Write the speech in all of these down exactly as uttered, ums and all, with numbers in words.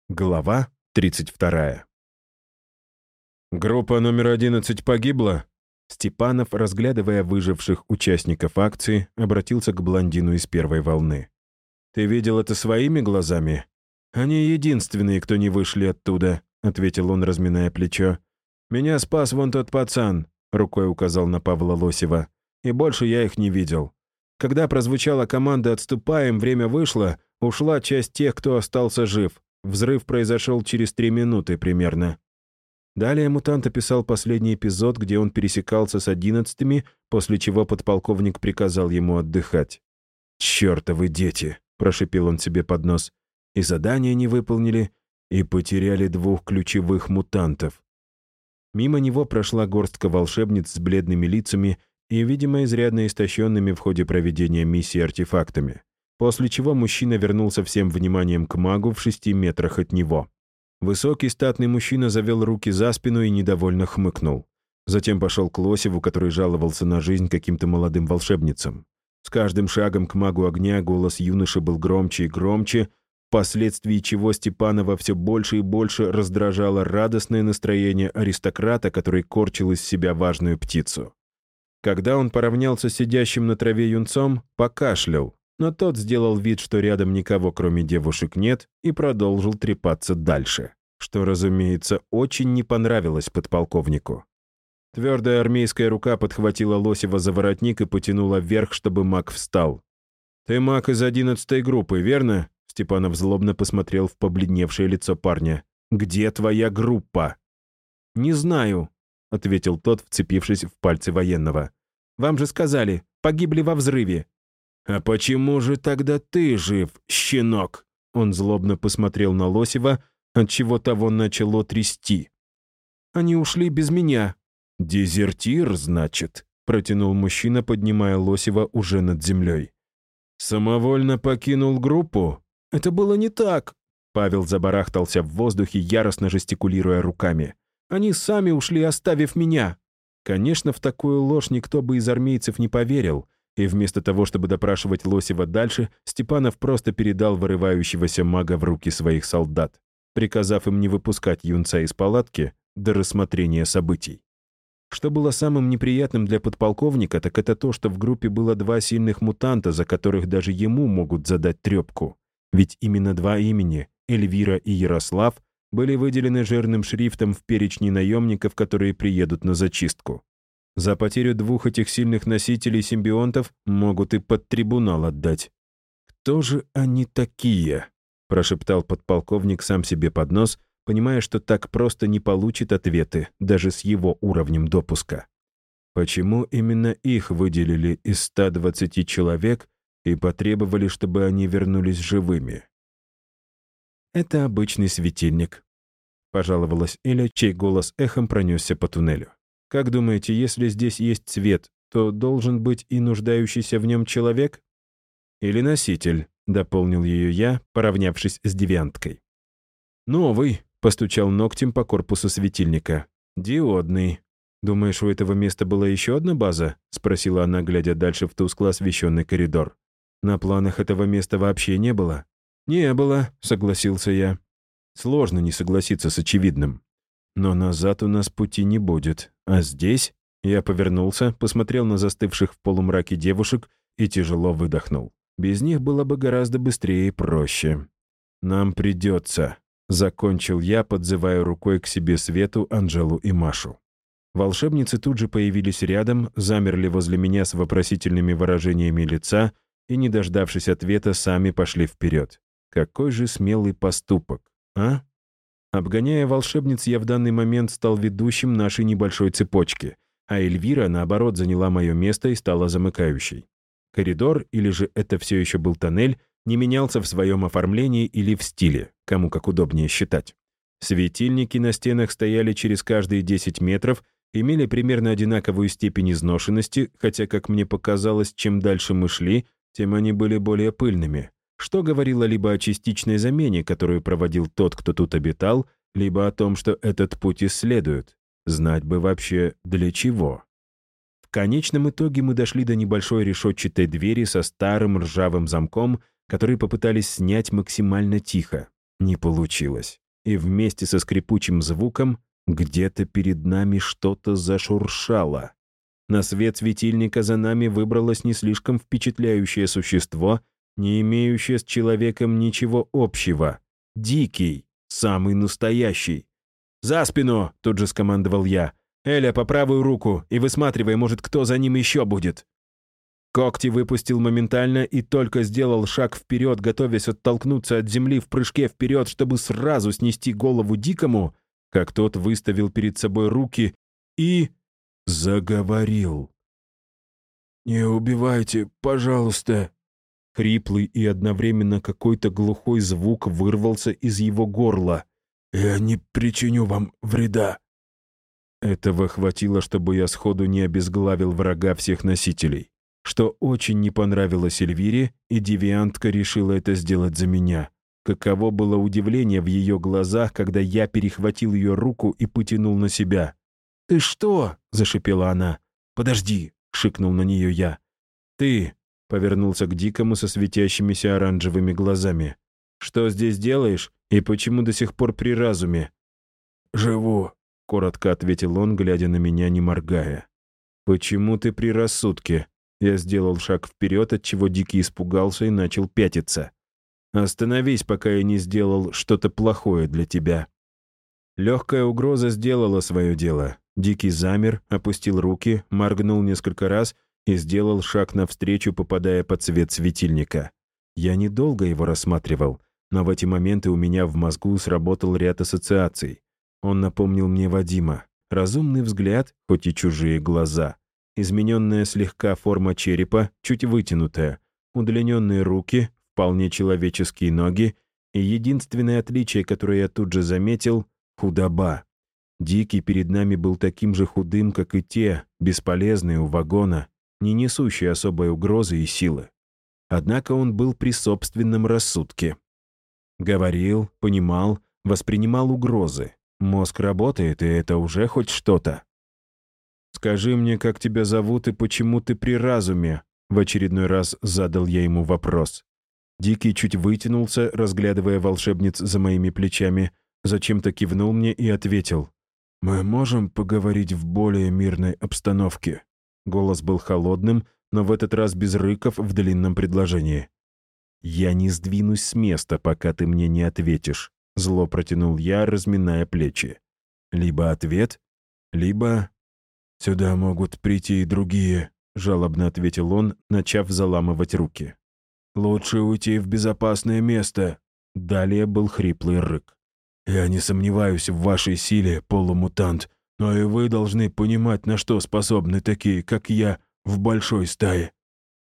Глава тридцать вторая. «Группа номер одиннадцать погибла?» Степанов, разглядывая выживших участников акции, обратился к блондину из первой волны. «Ты видел это своими глазами?» «Они единственные, кто не вышли оттуда», — ответил он, разминая плечо. «Меня спас вон тот пацан», — рукой указал на Павла Лосева. «И больше я их не видел. Когда прозвучала команда «Отступаем», время вышло, ушла часть тех, кто остался жив. Взрыв произошел через три минуты примерно». Далее мутант описал последний эпизод, где он пересекался с одиннадцатыми, после чего подполковник приказал ему отдыхать. «Чёртовы дети!» — прошипел он себе под нос. «И задание не выполнили, и потеряли двух ключевых мутантов». Мимо него прошла горстка волшебниц с бледными лицами и, видимо, изрядно истощенными в ходе проведения миссии артефактами. После чего мужчина вернулся всем вниманием к магу в шести метрах от него. Высокий статный мужчина завел руки за спину и недовольно хмыкнул. Затем пошел к Лосеву, который жаловался на жизнь каким-то молодым волшебницам. С каждым шагом к магу огня голос юноши был громче и громче, впоследствии чего Степанова все больше и больше раздражало радостное настроение аристократа, который корчил из себя важную птицу. Когда он поравнялся с сидящим на траве юнцом, покашлял, но тот сделал вид, что рядом никого, кроме девушек, нет, и продолжил трепаться дальше, что, разумеется, очень не понравилось подполковнику. Твердая армейская рука подхватила Лосева за воротник и потянула вверх, чтобы маг встал. «Ты маг из одиннадцатой группы, верно?» Степанов злобно посмотрел в побледневшее лицо парня. «Где твоя группа?» «Не знаю», — ответил тот, вцепившись в пальцы военного. «Вам же сказали, погибли во взрыве». «А почему же тогда ты жив, щенок?» Он злобно посмотрел на Лосева, отчего того начало трясти. «Они ушли без меня». «Дезертир, значит?» — протянул мужчина, поднимая Лосева уже над землей. «Самовольно покинул группу?» «Это было не так!» Павел забарахтался в воздухе, яростно жестикулируя руками. «Они сами ушли, оставив меня!» Конечно, в такую ложь никто бы из армейцев не поверил, и вместо того, чтобы допрашивать Лосева дальше, Степанов просто передал вырывающегося мага в руки своих солдат, приказав им не выпускать юнца из палатки до рассмотрения событий. Что было самым неприятным для подполковника, так это то, что в группе было два сильных мутанта, за которых даже ему могут задать трепку. Ведь именно два имени, Эльвира и Ярослав, были выделены жирным шрифтом в перечне наемников, которые приедут на зачистку. За потерю двух этих сильных носителей симбионтов могут и под трибунал отдать. «Кто же они такие?» — прошептал подполковник сам себе под нос, понимая, что так просто не получит ответы, даже с его уровнем допуска. Почему именно их выделили из ста двадцати человек и потребовали, чтобы они вернулись живыми? «Это обычный светильник», — пожаловалась Эля, чей голос эхом пронесся по туннелю. «Как думаете, если здесь есть свет, то должен быть и нуждающийся в нем человек?» «Или носитель», — дополнил ее я, поравнявшись с девианткой. «Новый», — постучал ногтем по корпусу светильника. «Диодный. Думаешь, у этого места была еще одна база?» — спросила она, глядя дальше в тускло освещенный коридор. «На планах этого места вообще не было?» «Не было», — согласился я. Сложно не согласиться с очевидным. Но назад у нас пути не будет. А здесь я повернулся, посмотрел на застывших в полумраке девушек и тяжело выдохнул. Без них было бы гораздо быстрее и проще. «Нам придется», — закончил я, подзывая рукой к себе Свету, Анжелу и Машу. Волшебницы тут же появились рядом, замерли возле меня с вопросительными выражениями лица и, не дождавшись ответа, сами пошли вперед. Какой же смелый поступок, а? Обгоняя волшебниц, я в данный момент стал ведущим нашей небольшой цепочки, а Эльвира, наоборот, заняла мое место и стала замыкающей. Коридор, или же это все еще был тоннель, не менялся в своем оформлении или в стиле, кому как удобнее считать. Светильники на стенах стояли через каждые десять метров, имели примерно одинаковую степень изношенности, хотя, как мне показалось, чем дальше мы шли, тем они были более пыльными, что говорило либо о частичной замене, которую проводил тот, кто тут обитал, либо о том, что этот путь исследуют. Знать бы вообще для чего. В конечном итоге мы дошли до небольшой решетчатой двери со старым ржавым замком, который попытались снять максимально тихо. Не получилось. И вместе со скрипучим звуком где-то перед нами что-то зашуршало. На свет светильника за нами выбралось не слишком впечатляющее существо, не имеющее с человеком ничего общего. Дикий, самый настоящий. «За спину!» — тут же скомандовал я. «Эля, по правую руку, и высматривай, может, кто за ним еще будет». Когти выпустил моментально и только сделал шаг вперед, готовясь оттолкнуться от земли в прыжке вперед, чтобы сразу снести голову Дикому, как тот выставил перед собой руки и... заговорил. «Не убивайте, пожалуйста!» Хриплый и одновременно какой-то глухой звук вырвался из его горла. «Я не причиню вам вреда!» Этого хватило, чтобы я сходу не обезглавил врага всех носителей. Что очень не понравилось Эльвире, и девиантка решила это сделать за меня. Каково было удивление в ее глазах, когда я перехватил ее руку и потянул на себя. «Ты что?» — зашипела она. «Подожди!» — шикнул на нее я. «Ты!» — повернулся к Дикому со светящимися оранжевыми глазами. «Что здесь делаешь и почему до сих пор при разуме?» «Живу!» — коротко ответил он, глядя на меня, не моргая. «Почему ты при рассудке?» Я сделал шаг вперед, отчего Дикий испугался и начал пятиться. «Остановись, пока я не сделал что-то плохое для тебя». Легкая угроза сделала свое дело. Дикий замер, опустил руки, моргнул несколько раз и сделал шаг навстречу, попадая под свет светильника. Я недолго его рассматривал, но в эти моменты у меня в мозгу сработал ряд ассоциаций. Он напомнил мне Вадима. Разумный взгляд, хоть и чужие глаза. Измененная слегка форма черепа, чуть вытянутая, удлиненные руки, вполне человеческие ноги, и единственное отличие, которое я тут же заметил — худоба. Дикий перед нами был таким же худым, как и те, бесполезные у вагона, не несущие особой угрозы и силы. Однако он был при собственном рассудке. Говорил, понимал, воспринимал угрозы. Мозг работает, и это уже хоть что-то. «Скажи мне, как тебя зовут и почему ты при разуме?» В очередной раз задал я ему вопрос. Дикий чуть вытянулся, разглядывая волшебниц за моими плечами, зачем-то кивнул мне и ответил. «Мы можем поговорить в более мирной обстановке?» Голос был холодным, но в этот раз без рыков в длинном предложении. «Я не сдвинусь с места, пока ты мне не ответишь», — зло протянул я, разминая плечи. «Либо ответ, либо...» «Сюда могут прийти и другие», — жалобно ответил он, начав заламывать руки. «Лучше уйти в безопасное место». Далее был хриплый рык. «Я не сомневаюсь в вашей силе, полумутант, но и вы должны понимать, на что способны такие, как я, в большой стае».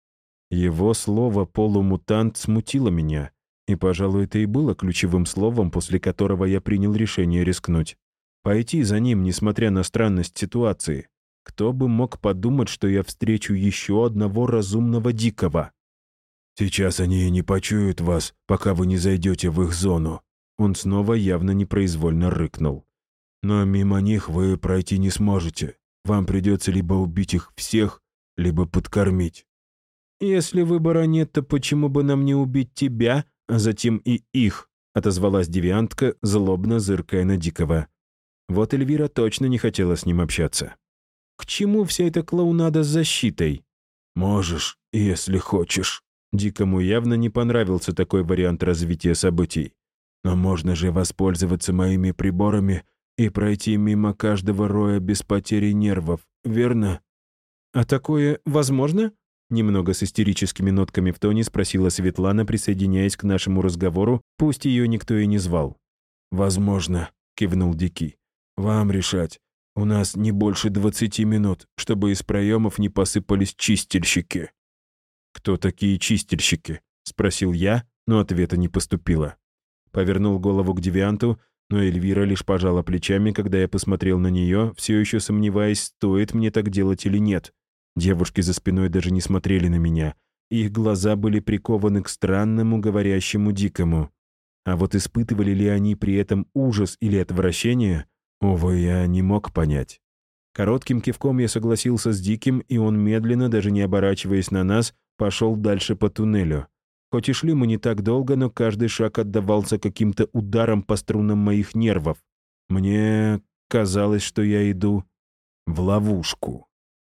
Его слово «полумутант» смутило меня, и, пожалуй, это и было ключевым словом, после которого я принял решение рискнуть. Пойти за ним, несмотря на странность ситуации. Кто бы мог подумать, что я встречу еще одного разумного дикого? «Сейчас они не почуют вас, пока вы не зайдете в их зону». Он снова явно непроизвольно рыкнул. «Но мимо них вы пройти не сможете. Вам придется либо убить их всех, либо подкормить». «Если выбора нет, то почему бы нам не убить тебя, а затем и их?» — отозвалась девиантка, злобно зыркая на Дикого. Вот Эльвира точно не хотела с ним общаться. «К чему вся эта клоунада с защитой?» «Можешь, если хочешь». Дикому явно не понравился такой вариант развития событий. «Но можно же воспользоваться моими приборами и пройти мимо каждого роя без потери нервов, верно?» «А такое возможно?» Немного с истерическими нотками в тоне спросила Светлана, присоединяясь к нашему разговору, пусть ее никто и не звал. «Возможно», — кивнул Дикий. «Вам решать. У нас не больше двадцати минут, чтобы из проемов не посыпались чистильщики». «Кто такие чистильщики?» — спросил я, но ответа не поступило. Повернул голову к девианту, но Эльвира лишь пожала плечами, когда я посмотрел на нее, все еще сомневаясь, стоит мне так делать или нет. Девушки за спиной даже не смотрели на меня. Их глаза были прикованы к странному, говорящему Дикому. А вот испытывали ли они при этом ужас или отвращение, увы, я не мог понять. Коротким кивком я согласился с Диким, и он медленно, даже не оборачиваясь на нас, пошел дальше по туннелю. Хоть и шли мы не так долго, но каждый шаг отдавался каким-то ударом по струнам моих нервов. Мне казалось, что я иду в ловушку.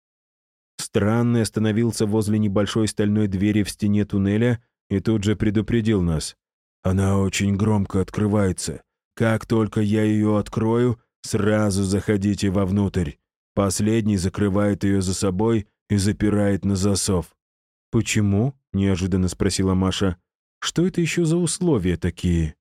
Странный остановился возле небольшой стальной двери в стене туннеля и тут же предупредил нас. «Она очень громко открывается. Как только я ее открою, сразу заходите вовнутрь. Последний закрывает ее за собой и запирает на засов». «Почему?» — неожиданно спросила Маша. «Что это еще за условия такие?»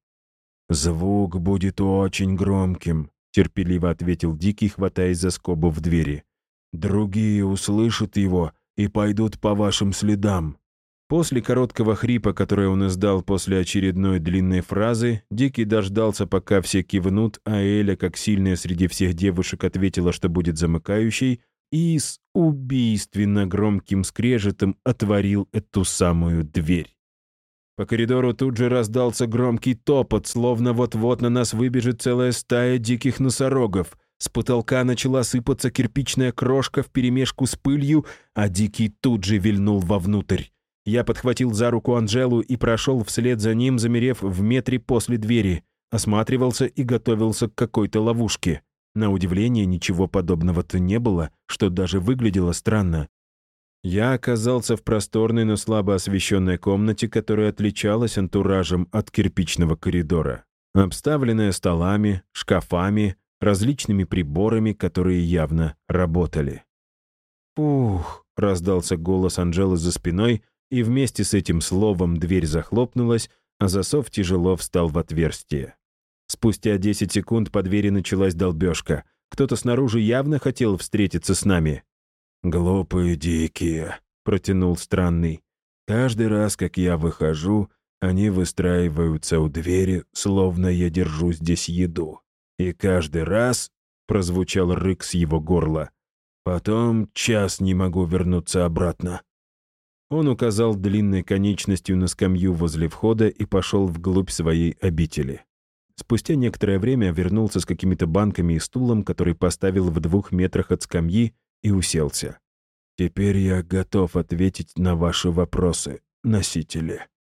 «Звук будет очень громким», — терпеливо ответил Дикий, хватаясь за скобу в двери. «Другие услышат его и пойдут по вашим следам». После короткого хрипа, который он издал после очередной длинной фразы, Дикий дождался, пока все кивнут, а Эля, как сильная среди всех девушек, ответила, что будет замыкающей, и с убийственно громким скрежетом отворил эту самую дверь. По коридору тут же раздался громкий топот, словно вот-вот на нас выбежит целая стая диких носорогов. С потолка начала сыпаться кирпичная крошка вперемешку с пылью, а Дикий тут же вильнул вовнутрь. Я подхватил за руку Анжелу и прошел вслед за ним, замерев в метре после двери. Осматривался и готовился к какой-то ловушке. На удивление, ничего подобного-то не было, что даже выглядело странно. Я оказался в просторной, но слабо освещенной комнате, которая отличалась антуражем от кирпичного коридора, обставленная столами, шкафами, различными приборами, которые явно работали. «Ух!» — раздался голос Анжелы за спиной, и вместе с этим словом дверь захлопнулась, а засов тяжело встал в отверстие. Спустя десять секунд по двери началась долбежка. Кто-то снаружи явно хотел встретиться с нами. «Глупые дикие», — протянул Странный. «Каждый раз, как я выхожу, они выстраиваются у двери, словно я держу здесь еду. И каждый раз», — прозвучал рык с его горла, «потом час не могу вернуться обратно». Он указал длинной конечностью на скамью возле входа и пошел вглубь своей обители. Спустя некоторое время вернулся с какими-то банками и стулом, который поставил в двух метрах от скамьи, и уселся. «Теперь я готов ответить на ваши вопросы, носители».